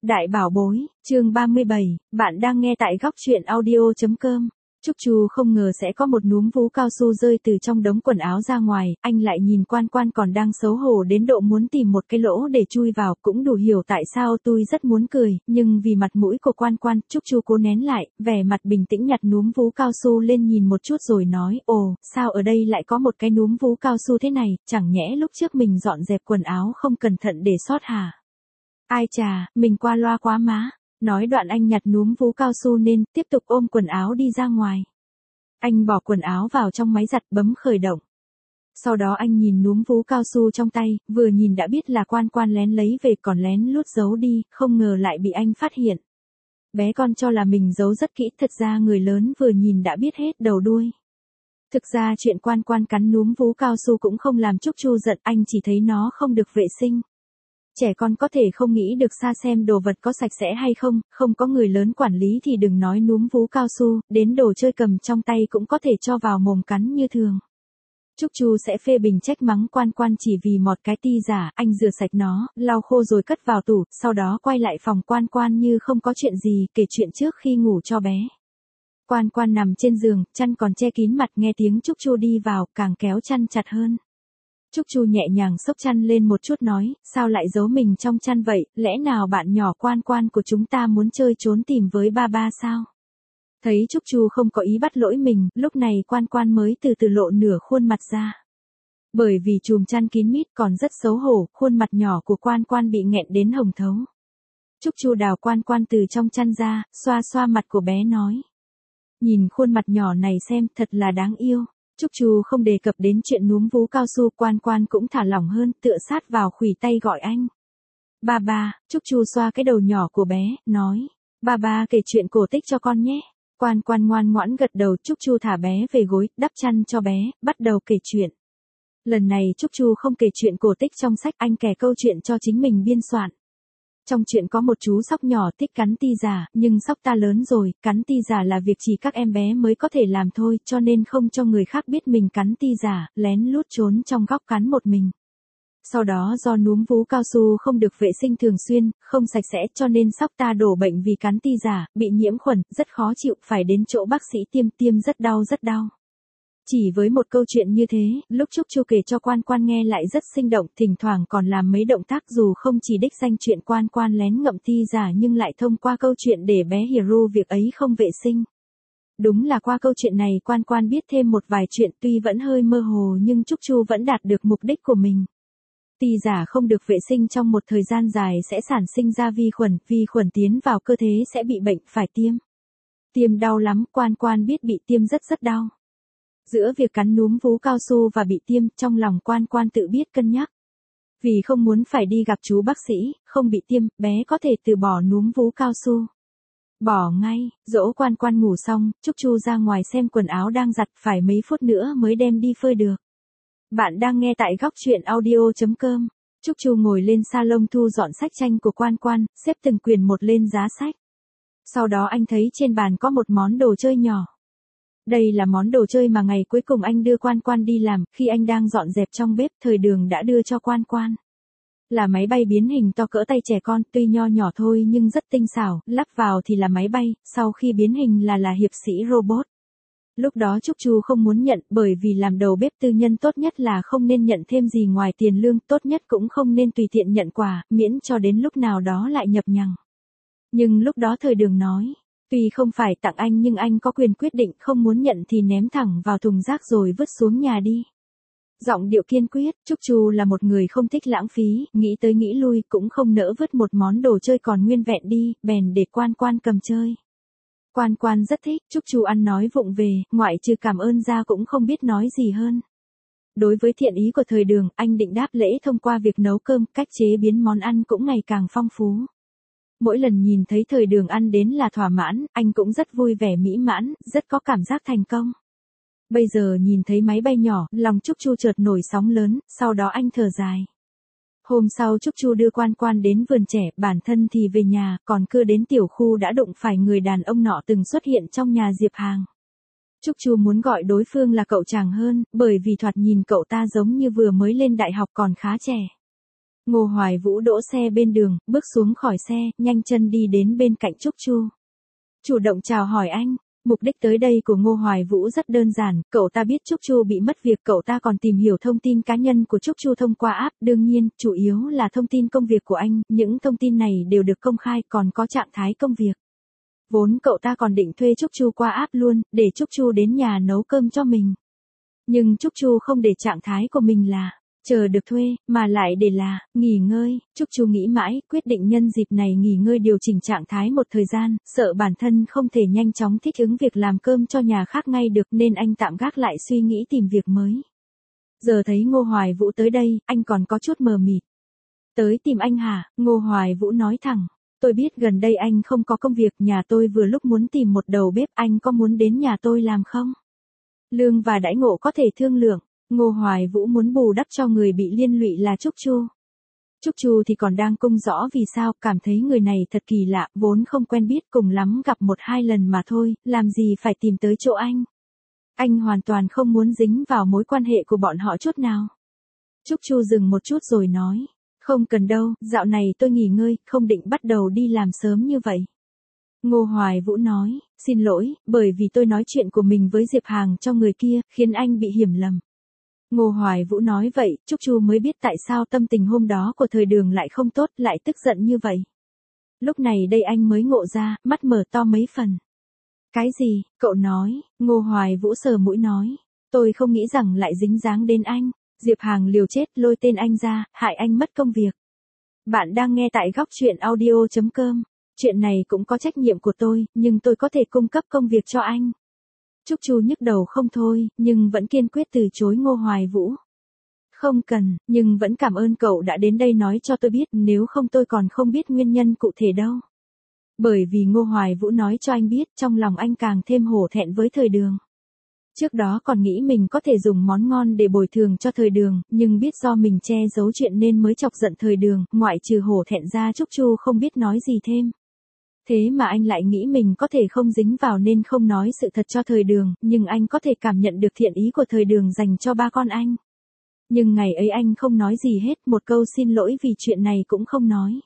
Đại bảo bối, chương 37, bạn đang nghe tại góc truyện audio.com. Trúc Chu không ngờ sẽ có một núm vú cao su rơi từ trong đống quần áo ra ngoài, anh lại nhìn Quan Quan còn đang xấu hổ đến độ muốn tìm một cái lỗ để chui vào, cũng đủ hiểu tại sao tôi rất muốn cười, nhưng vì mặt mũi của Quan Quan, Trúc Chu cố nén lại, vẻ mặt bình tĩnh nhặt núm vú cao su lên nhìn một chút rồi nói, ồ, sao ở đây lại có một cái núm vú cao su thế này, chẳng nhẽ lúc trước mình dọn dẹp quần áo không cẩn thận để sót hả? Ai chà, mình qua loa quá má. Nói đoạn anh nhặt núm vú cao su nên tiếp tục ôm quần áo đi ra ngoài. Anh bỏ quần áo vào trong máy giặt bấm khởi động. Sau đó anh nhìn núm vú cao su trong tay, vừa nhìn đã biết là Quan Quan lén lấy về còn lén lút giấu đi, không ngờ lại bị anh phát hiện. Bé con cho là mình giấu rất kỹ, thật ra người lớn vừa nhìn đã biết hết đầu đuôi. Thực ra chuyện Quan Quan cắn núm vú cao su cũng không làm Trúc Chu giận, anh chỉ thấy nó không được vệ sinh. Trẻ con có thể không nghĩ được xa xem đồ vật có sạch sẽ hay không, không có người lớn quản lý thì đừng nói núm vú cao su, đến đồ chơi cầm trong tay cũng có thể cho vào mồm cắn như thường. Trúc Chu sẽ phê bình trách mắng Quan Quan chỉ vì một cái ti giả, anh rửa sạch nó, lau khô rồi cất vào tủ, sau đó quay lại phòng Quan Quan như không có chuyện gì, kể chuyện trước khi ngủ cho bé. Quan Quan nằm trên giường, chăn còn che kín mặt, nghe tiếng Trúc Chu đi vào, càng kéo chăn chặt hơn. Trúc Chu nhẹ nhàng xốc chăn lên một chút nói, sao lại giấu mình trong chăn vậy, lẽ nào bạn nhỏ Quan Quan của chúng ta muốn chơi trốn tìm với ba ba sao? Thấy Trúc Chu không có ý bắt lỗi mình, lúc này Quan Quan mới từ từ lộ nửa khuôn mặt ra. Bởi vì chùm chăn kín mít còn rất xấu hổ, khuôn mặt nhỏ của Quan Quan bị nghẹn đến hồng thấu. Trúc Chu đào Quan Quan từ trong chăn ra, xoa xoa mặt của bé nói. Nhìn khuôn mặt nhỏ này xem, thật là đáng yêu. Trúc Chu không đề cập đến chuyện núm vú cao su, Quan Quan cũng thả lỏng hơn, tựa sát vào khuỷu tay gọi anh. Ba ba, Trúc Chu xoa cái đầu nhỏ của bé, nói. Ba ba kể chuyện cổ tích cho con nhé. Quan Quan ngoan ngoãn gật đầu, Trúc Chu thả bé về gối, đắp chăn cho bé, bắt đầu kể chuyện. Lần này Trúc Chu không kể chuyện cổ tích trong sách, anh kể câu chuyện cho chính mình biên soạn. Trong chuyện có một chú sóc nhỏ thích cắn ti giả, nhưng sóc ta lớn rồi, cắn ti giả là việc chỉ các em bé mới có thể làm thôi, cho nên không cho người khác biết mình cắn ti giả, lén lút trốn trong góc cắn một mình. Sau đó do núm vú cao su không được vệ sinh thường xuyên, không sạch sẽ cho nên sóc ta đổ bệnh vì cắn ti giả, bị nhiễm khuẩn, rất khó chịu, phải đến chỗ bác sĩ tiêm rất đau rất đau. Chỉ với một câu chuyện như thế, lúc Trúc Chu kể cho Quan Quan nghe lại rất sinh động, thỉnh thoảng còn làm mấy động tác dù không chỉ đích danh chuyện Quan Quan lén ngậm ti giả nhưng lại thông qua câu chuyện để bé hiểu việc ấy không vệ sinh. Đúng là qua câu chuyện này Quan Quan biết thêm một vài chuyện, tuy vẫn hơi mơ hồ nhưng Trúc Chu vẫn đạt được mục đích của mình. Ti giả không được vệ sinh trong một thời gian dài sẽ sản sinh ra vi khuẩn tiến vào cơ thể sẽ bị bệnh, phải tiêm. Tiêm đau lắm, Quan Quan biết bị tiêm rất đau. Giữa việc cắn núm vú cao su và bị tiêm, trong lòng Quan Quan tự biết cân nhắc. Vì không muốn phải đi gặp chú bác sĩ, không bị tiêm, bé có thể từ bỏ núm vú cao su. Bỏ ngay, dỗ Quan Quan ngủ xong, Trúc Chu ra ngoài xem quần áo đang giặt, phải mấy phút nữa mới đem đi phơi được. Bạn đang nghe tại góc truyện audio.com. Trúc Chu ngồi lên salon thu dọn sách tranh của Quan Quan, xếp từng quyển một lên giá sách. Sau đó anh thấy trên bàn có một món đồ chơi nhỏ. Đây là món đồ chơi mà ngày cuối cùng anh đưa Quan Quan đi làm, khi anh đang dọn dẹp trong bếp, Thời Đường đã đưa cho Quan Quan. Là máy bay biến hình to cỡ tay trẻ con, tuy nho nhỏ thôi nhưng rất tinh xảo, lắp vào thì là máy bay, sau khi biến hình là hiệp sĩ robot. Lúc đó Trúc Chu không muốn nhận, bởi vì làm đầu bếp tư nhân tốt nhất là không nên nhận thêm gì ngoài tiền lương, tốt nhất cũng không nên tùy tiện nhận quà, miễn cho đến lúc nào đó lại nhập nhằng. Nhưng lúc đó Thời Đường nói. Tuy không phải tặng anh nhưng anh có quyền quyết định, không muốn nhận thì ném thẳng vào thùng rác rồi vứt xuống nhà đi. Giọng điệu kiên quyết, Trúc Chu là một người không thích lãng phí, nghĩ tới nghĩ lui cũng không nỡ vứt một món đồ chơi còn nguyên vẹn đi, bèn để Quan Quan cầm chơi. Quan Quan rất thích, Trúc Chu ăn nói vụng về, ngoại trừ cảm ơn ra cũng không biết nói gì hơn. Đối với thiện ý của Thời Đường, anh định đáp lễ thông qua việc nấu cơm, cách chế biến món ăn cũng ngày càng phong phú. Mỗi lần nhìn thấy Thời Đường ăn đến là thỏa mãn, anh cũng rất vui vẻ mỹ mãn, rất có cảm giác thành công. Bây giờ nhìn thấy máy bay nhỏ, lòng Trúc Chu chợt nổi sóng lớn, sau đó anh thở dài. Hôm sau Trúc Chu đưa Quan Quan đến vườn trẻ, bản thân thì về nhà, còn cưa đến tiểu khu đã đụng phải người đàn ông nọ từng xuất hiện trong nhà Diệp Hàng. Trúc Chu muốn gọi đối phương là cậu chàng hơn, bởi vì thoạt nhìn cậu ta giống như vừa mới lên đại học còn khá trẻ. Ngô Hoài Vũ đỗ xe bên đường, bước xuống khỏi xe, nhanh chân đi đến bên cạnh Trúc Chu. Chủ động chào hỏi anh. Mục đích tới đây của Ngô Hoài Vũ rất đơn giản, cậu ta biết Trúc Chu bị mất việc, cậu ta còn tìm hiểu thông tin cá nhân của Trúc Chu thông qua app, đương nhiên, chủ yếu là thông tin công việc của anh, những thông tin này đều được công khai, còn có trạng thái công việc. Vốn cậu ta còn định thuê Trúc Chu qua app luôn, để Trúc Chu đến nhà nấu cơm cho mình. Nhưng Trúc Chu không để trạng thái của mình là chờ được thuê, mà lại để là nghỉ ngơi. Trúc Chu nghĩ mãi, quyết định nhân dịp này nghỉ ngơi điều chỉnh trạng thái một thời gian, sợ bản thân không thể nhanh chóng thích ứng việc làm cơm cho nhà khác ngay được nên anh tạm gác lại suy nghĩ tìm việc mới. Giờ thấy Ngô Hoài Vũ tới đây, anh còn có chút mờ mịt. Tới tìm anh hả? Ngô Hoài Vũ nói thẳng. Tôi biết gần đây anh không có công việc, nhà tôi vừa lúc muốn tìm một đầu bếp, anh có muốn đến nhà tôi làm không? Lương và đãi ngộ có thể thương lượng. Ngô Hoài Vũ muốn bù đắp cho người bị liên lụy là Trúc Chu. Trúc Chu thì còn đang cung rõ vì sao, cảm thấy người này thật kỳ lạ, vốn không quen biết, cùng lắm gặp 1-2 lần mà thôi, làm gì phải tìm tới chỗ anh. Anh hoàn toàn không muốn dính vào mối quan hệ của bọn họ chút nào. Trúc Chu dừng một chút rồi nói, không cần đâu, dạo này tôi nghỉ ngơi, không định bắt đầu đi làm sớm như vậy. Ngô Hoài Vũ nói, xin lỗi, bởi vì tôi nói chuyện của mình với Diệp Hàng cho người kia, khiến anh bị hiểu lầm. Ngô Hoài Vũ nói vậy, Trúc Chu mới biết tại sao tâm tình hôm đó của Thời Đường lại không tốt, lại tức giận như vậy. Lúc này đây anh mới ngộ ra, mắt mở to mấy phần. Cái gì, cậu nói? Ngô Hoài Vũ sờ mũi nói, tôi không nghĩ rằng lại dính dáng đến anh. Diệp Hàng liều chết lôi tên anh ra, hại anh mất công việc. Bạn đang nghe tại góc truyện audio.com. Chuyện này cũng có trách nhiệm của tôi, nhưng tôi có thể cung cấp công việc cho anh. Trúc Chu nhức đầu không thôi, nhưng vẫn kiên quyết từ chối Ngô Hoài Vũ. Không cần, nhưng vẫn cảm ơn cậu đã đến đây nói cho tôi biết, nếu không tôi còn không biết nguyên nhân cụ thể đâu. Bởi vì Ngô Hoài Vũ nói cho anh biết, trong lòng anh càng thêm hổ thẹn với Thời Đường. Trước đó còn nghĩ mình có thể dùng món ngon để bồi thường cho Thời Đường, nhưng biết do mình che giấu chuyện nên mới chọc giận Thời Đường, ngoại trừ hổ thẹn ra Trúc Chu không biết nói gì thêm. Thế mà anh lại nghĩ mình có thể không dính vào nên không nói sự thật cho Thời Đường, nhưng anh có thể cảm nhận được thiện ý của Thời Đường dành cho ba con anh. Nhưng ngày ấy anh không nói gì hết, một câu xin lỗi vì chuyện này cũng không nói.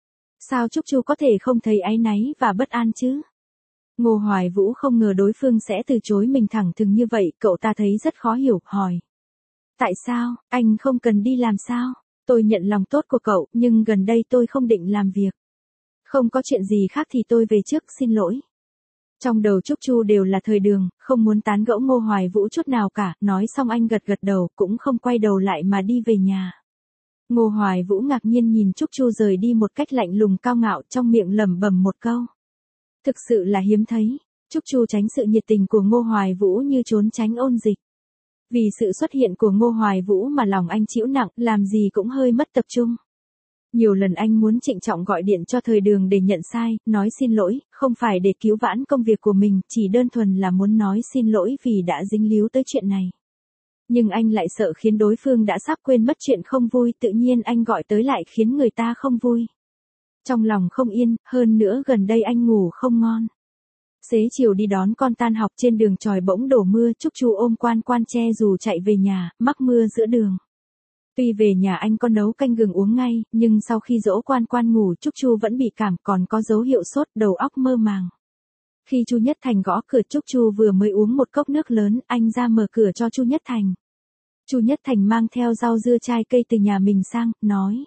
Sao Trúc Chu có thể không thấy áy náy và bất an chứ? Ngô Hoài Vũ không ngờ đối phương sẽ từ chối mình thẳng thừng như vậy, cậu ta thấy rất khó hiểu, hỏi. Tại sao, anh không cần đi làm sao? Tôi nhận lòng tốt của cậu, nhưng gần đây tôi không định làm việc. Không có chuyện gì khác thì tôi về trước, xin lỗi. Trong đầu Trúc Chu đều là Thời Đường, không muốn tán gẫu Ngô Hoài Vũ chút nào cả, nói xong anh gật gật đầu, cũng không quay đầu lại mà đi về nhà. Ngô Hoài Vũ ngạc nhiên nhìn Trúc Chu rời đi một cách lạnh lùng cao ngạo, trong miệng lẩm bẩm một câu. Thực sự là hiếm thấy, Trúc Chu tránh sự nhiệt tình của Ngô Hoài Vũ như trốn tránh ôn dịch. Vì sự xuất hiện của Ngô Hoài Vũ mà lòng anh chịu nặng, làm gì cũng hơi mất tập trung. Nhiều lần anh muốn trịnh trọng gọi điện cho Thời Đường để nhận sai, nói xin lỗi, không phải để cứu vãn công việc của mình, chỉ đơn thuần là muốn nói xin lỗi vì đã dính líu tới chuyện này. Nhưng anh lại sợ khiến đối phương đã sắp quên mất chuyện không vui, tự nhiên anh gọi tới lại khiến người ta không vui. Trong lòng không yên, hơn nữa gần đây anh ngủ không ngon. Xế chiều đi đón con tan học trên đường trời bỗng đổ mưa, Trúc Chu ôm Quan Quan che dù chạy về nhà, mắc mưa giữa đường. Tuy về nhà anh có nấu canh gừng uống ngay, nhưng sau khi dỗ Quan Quan ngủ Trúc Chu vẫn bị cảm, còn có dấu hiệu sốt, đầu óc mơ màng. Khi Chu Nhất Thành gõ cửa Trúc Chu vừa mới uống một cốc nước lớn, anh ra mở cửa cho Chu Nhất Thành. Chu Nhất Thành mang theo rau dưa trái cây từ nhà mình sang, nói.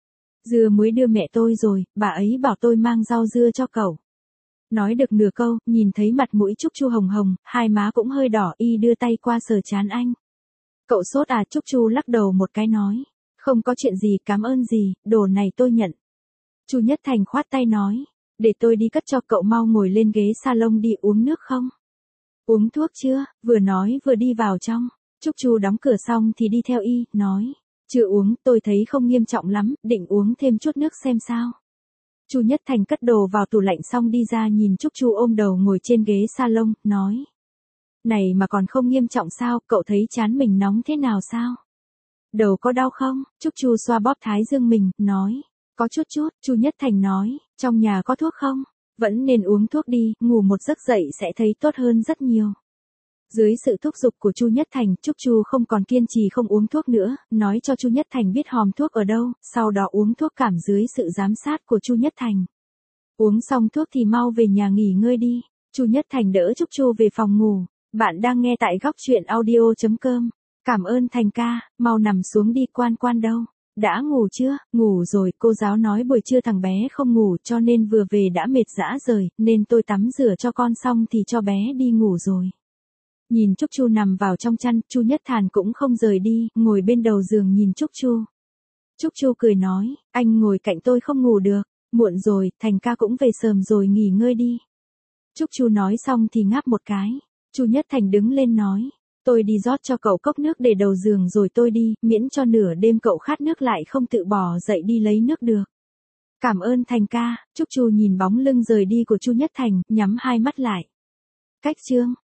Dưa muối đưa mẹ tôi rồi, bà ấy bảo tôi mang rau dưa cho cậu. Nói được nửa câu, nhìn thấy mặt mũi Trúc Chu hồng hồng, hai má cũng hơi đỏ, y đưa tay qua sờ trán anh. Cậu sốt à? Trúc Chu lắc đầu một cái nói. Không có chuyện gì, cảm ơn gì, đồ này tôi nhận. Chu Nhất Thành khoát tay nói. Để tôi đi cất cho cậu, mau ngồi lên ghế salon đi, uống nước không? Uống thuốc chưa? Vừa nói vừa đi vào trong. Trúc Chu đóng cửa xong thì đi theo y, nói. Chưa uống, tôi thấy không nghiêm trọng lắm, định uống thêm chút nước xem sao. Chu Nhất Thành cất đồ vào tủ lạnh xong đi ra nhìn Trúc Chu ôm đầu ngồi trên ghế salon, nói. Này mà còn không nghiêm trọng sao, cậu thấy trán mình nóng thế nào sao? Đầu có đau không? Trúc Chu xoa bóp thái dương mình, nói. Có chút chút, Chu Nhất Thành nói, trong nhà có thuốc không? Vẫn nên uống thuốc đi, ngủ một giấc dậy sẽ thấy tốt hơn rất nhiều. Dưới sự thúc giục của Chu Nhất Thành, Trúc Chu không còn kiên trì không uống thuốc nữa, nói cho Chu Nhất Thành biết hòm thuốc ở đâu, sau đó uống thuốc cảm dưới sự giám sát của Chu Nhất Thành. Uống xong thuốc thì mau về nhà nghỉ ngơi đi. Chu Nhất Thành đỡ Trúc Chu về phòng ngủ. Bạn đang nghe tại góc truyện audio.com. Cảm ơn Thành ca, mau nằm xuống đi, Quan Quan đâu? Đã ngủ chưa? Ngủ rồi, cô giáo nói buổi trưa thằng bé không ngủ cho nên vừa về đã mệt rã rời, nên tôi tắm rửa cho con xong thì cho bé đi ngủ rồi. Nhìn Trúc Chu nằm vào trong chăn, Chu Nhất Thàn cũng không rời đi, ngồi bên đầu giường nhìn Trúc Chu. Trúc Chu cười nói, anh ngồi cạnh tôi không ngủ được, muộn rồi, Thành ca cũng về sớm rồi, nghỉ ngơi đi. Trúc Chu nói xong thì ngáp một cái. Chu Nhất Thành đứng lên nói, tôi đi rót cho cậu cốc nước để đầu giường rồi tôi đi, miễn cho nửa đêm cậu khát nước lại không tự bỏ dậy đi lấy nước được. Cảm ơn Thành ca. Trúc Chu nhìn bóng lưng rời đi của Chu Nhất Thành, nhắm hai mắt lại. Cách chương